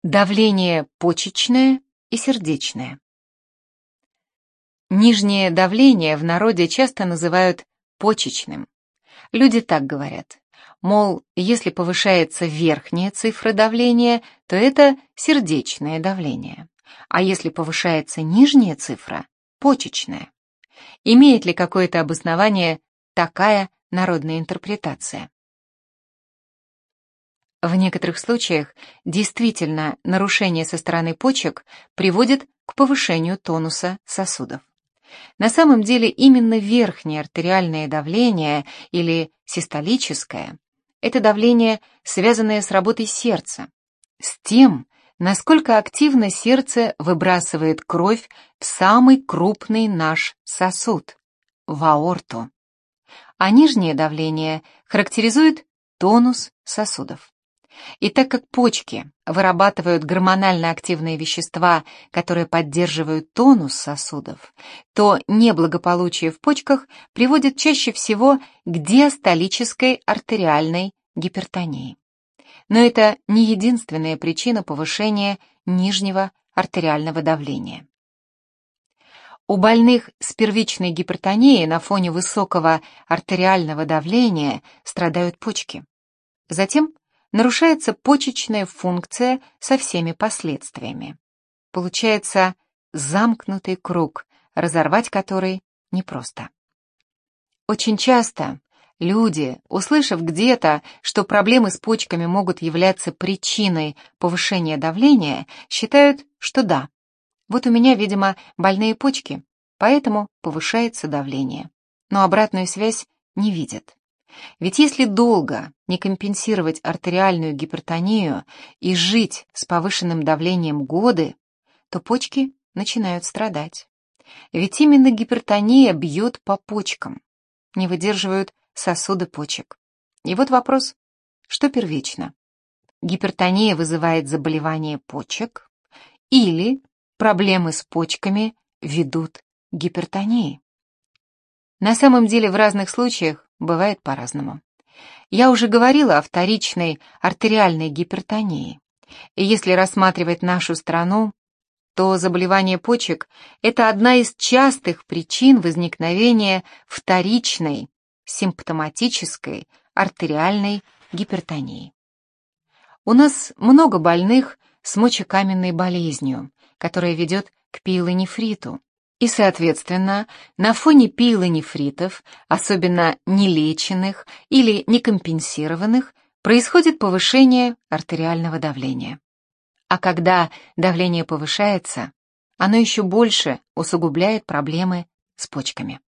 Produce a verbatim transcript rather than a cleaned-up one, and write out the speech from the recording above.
Давление почечное и сердечное. Нижнее давление в народе часто называют почечным. Люди так говорят, мол, если повышается верхняя цифра давления, то это сердечное давление, а если повышается нижняя цифра – почечное. Имеет ли какое-то обоснование такая народная интерпретация? В некоторых случаях действительно нарушение со стороны почек приводит к повышению тонуса сосудов. На самом деле именно верхнее артериальное давление или систолическое – это давление, связанное с работой сердца, с тем, насколько активно сердце выбрасывает кровь в самый крупный наш сосуд – в аорту. А нижнее давление характеризует тонус сосудов. И так как почки вырабатывают гормонально активные вещества, которые поддерживают тонус сосудов, то неблагополучие в почках приводит чаще всего к диастолической артериальной гипертонии. Но это не единственная причина повышения нижнего артериального давления. У больных с первичной гипертонией на фоне высокого артериального давления страдают почки. Затем нарушается почечная функция со всеми последствиями. Получается замкнутый круг, разорвать который непросто. Очень часто люди, услышав где-то, что проблемы с почками могут являться причиной повышения давления, считают, что да, вот у меня, видимо, больные почки, поэтому повышается давление. Но обратную связь не видят. Ведь если долго не компенсировать артериальную гипертонию и жить с повышенным давлением годы, то почки начинают страдать. Ведь именно гипертония бьет по почкам, не выдерживают сосуды почек. И вот вопрос, что первично? Гипертония вызывает заболевание почек или проблемы с почками ведут к гипертонии? На самом деле в разных случаях бывает по-разному. Я уже говорила о вторичной артериальной гипертонии. И если рассматривать нашу страну, то заболевание почек – это одна из частых причин возникновения вторичной симптоматической артериальной гипертонии. У нас много больных с мочекаменной болезнью, которая ведет к пиелонефриту. И, соответственно, на фоне пиелонефритов, особенно нелеченных или некомпенсированных, происходит повышение артериального давления. А когда давление повышается, оно еще больше усугубляет проблемы с почками.